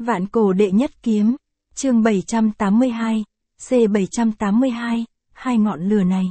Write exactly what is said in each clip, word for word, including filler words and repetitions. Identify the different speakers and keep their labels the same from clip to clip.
Speaker 1: Vạn cổ đệ nhất kiếm, chương bảy trăm tám mươi hai, C bảy trăm tám mươi hai, hai ngọn lửa này.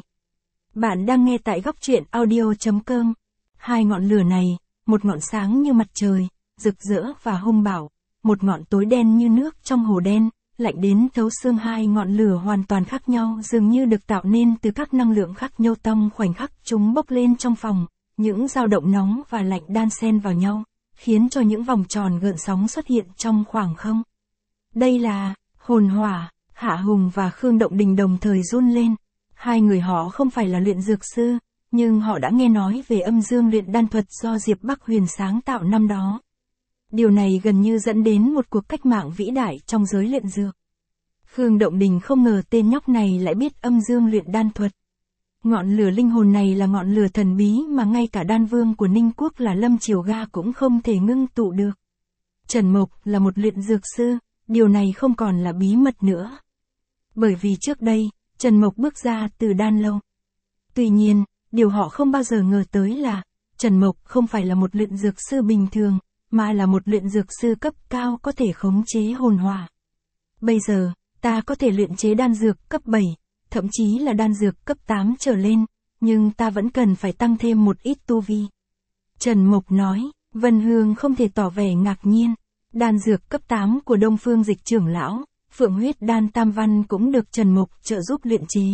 Speaker 1: Bạn đang nghe tại góc truyện audio.com. Hai ngọn lửa này, một ngọn sáng như mặt trời, rực rỡ và hung bạo, một ngọn tối đen như nước trong hồ đen, lạnh đến thấu xương. Hai ngọn lửa hoàn toàn khác nhau dường như được tạo nên từ các năng lượng khác nhau. Trong khoảnh khắc chúng bốc lên trong phòng, những dao động nóng và lạnh đan xen vào nhau, khiến cho những vòng tròn gợn sóng xuất hiện trong khoảng không. Đây là hồn hỏa. Hạ Hùng và Khương Động Đình đồng thời run lên. Hai người họ không phải là luyện dược sư, nhưng họ đã nghe nói về âm dương luyện đan thuật do Diệp Bắc Huyền sáng tạo năm đó. Điều này gần như dẫn đến một cuộc cách mạng vĩ đại trong giới luyện dược. Khương Động Đình không ngờ tên nhóc này lại biết âm dương luyện đan thuật. Ngọn lửa linh hồn này là ngọn lửa thần bí mà ngay cả đan vương của Ninh Quốc là Lâm Triều Ga cũng không thể ngưng tụ được. Trần Mộc là một luyện dược sư, điều này không còn là bí mật nữa. Bởi vì trước đây, Trần Mộc bước ra từ đan lâu. Tuy nhiên, điều họ không bao giờ ngờ tới là, Trần Mộc không phải là một luyện dược sư bình thường, mà là một luyện dược sư cấp cao có thể khống chế hồn hỏa. Bây giờ, ta có thể luyện chế đan dược cấp bảy, thậm chí là đan dược cấp tám trở lên, nhưng ta vẫn cần phải tăng thêm một ít tu vi. Trần Mộc nói. Vân Hương không thể tỏ vẻ ngạc nhiên. Đan dược cấp tám của Đông Phương Dịch trưởng lão, Phượng huyết đan tam văn cũng được Trần Mộc trợ giúp luyện chế.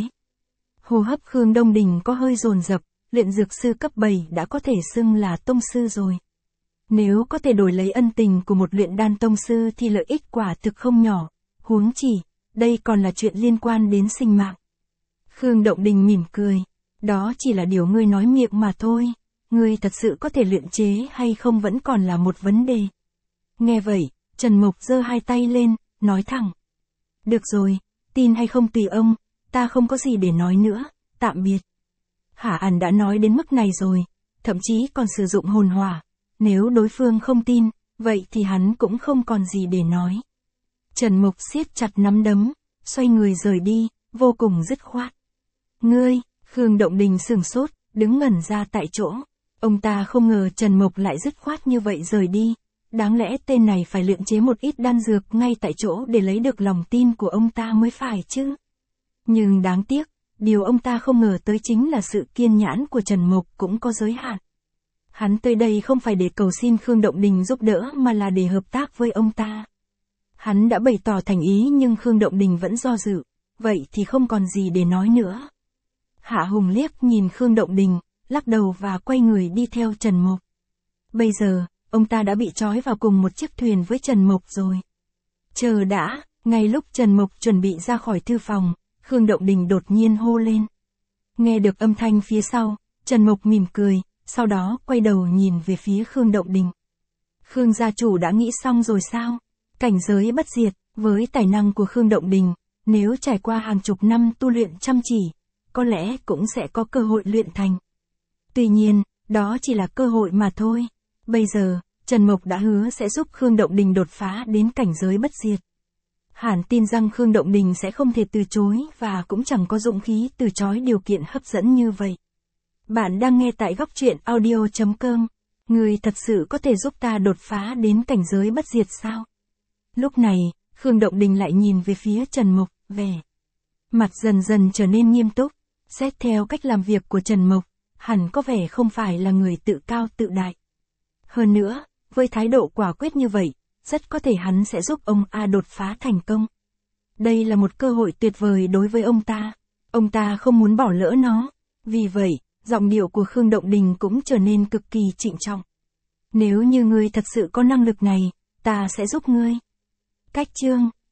Speaker 1: Hô hấp Khương Đông Đình có hơi dồn dập, luyện dược sư cấp bảy đã có thể xưng là tông sư rồi. Nếu có thể đổi lấy ân tình của một luyện đan tông sư thì lợi ích quả thực không nhỏ, huống chỉ, đây còn là chuyện liên quan đến sinh mạng. Khương Động Đình mỉm cười, đó chỉ là điều ngươi nói miệng mà thôi, ngươi thật sự có thể luyện chế hay không vẫn còn là một vấn đề. Nghe vậy, Trần Mộc giơ hai tay lên, nói thẳng. Được rồi, tin hay không tùy ông, ta không có gì để nói nữa, tạm biệt. Hạ Ẩn đã nói đến mức này rồi, thậm chí còn sử dụng hồn hỏa, nếu đối phương không tin, vậy thì hắn cũng không còn gì để nói. Trần Mộc siết chặt nắm đấm, xoay người rời đi, vô cùng dứt khoát. Ngươi, Khương Động Đình sửng sốt, đứng ngẩn ra tại chỗ. Ông ta không ngờ Trần Mộc lại dứt khoát như vậy rời đi. Đáng lẽ tên này phải luyện chế một ít đan dược ngay tại chỗ để lấy được lòng tin của ông ta mới phải chứ. Nhưng đáng tiếc, điều ông ta không ngờ tới chính là sự kiên nhẫn của Trần Mộc cũng có giới hạn. Hắn tới đây không phải để cầu xin Khương Động Đình giúp đỡ mà là để hợp tác với ông ta. Hắn đã bày tỏ thành ý nhưng Khương Động Đình vẫn do dự, vậy thì không còn gì để nói nữa. Hạ Hùng liếc nhìn Khương Động Đình, lắc đầu và quay người đi theo Trần Mộc. Bây giờ, ông ta đã bị trói vào cùng một chiếc thuyền với Trần Mộc rồi. Chờ đã, ngay lúc Trần Mộc chuẩn bị ra khỏi thư phòng, Khương Động Đình đột nhiên hô lên. Nghe được âm thanh phía sau, Trần Mộc mỉm cười, sau đó quay đầu nhìn về phía Khương Động Đình. Khương gia chủ đã nghĩ xong rồi sao? Cảnh giới bất diệt, với tài năng của Khương Động Đình, nếu trải qua hàng chục năm tu luyện chăm chỉ, có lẽ cũng sẽ có cơ hội luyện thành. Tuy nhiên, đó chỉ là cơ hội mà thôi. Bây giờ, Trần Mộc đã hứa sẽ giúp Khương Động Đình đột phá đến cảnh giới bất diệt. Hẳn tin rằng Khương Động Đình sẽ không thể từ chối và cũng chẳng có dũng khí từ chối điều kiện hấp dẫn như vậy. Bạn đang nghe tại góc truyện audio.com. Người thật sự có thể giúp ta đột phá đến cảnh giới bất diệt sao? Lúc này, Khương Động Đình lại nhìn về phía Trần Mộc, vẻ mặt dần dần trở nên nghiêm túc. Xét theo cách làm việc của Trần Mộc, hẳn có vẻ không phải là người tự cao tự đại. Hơn nữa, với thái độ quả quyết như vậy, rất có thể hắn sẽ giúp ông A đột phá thành công. Đây là một cơ hội tuyệt vời đối với ông ta. Ông ta không muốn bỏ lỡ nó. Vì vậy, giọng điệu của Khương Động Đình cũng trở nên cực kỳ trịnh trọng. Nếu như ngươi thật sự có năng lực này, ta sẽ giúp ngươi. Cách chương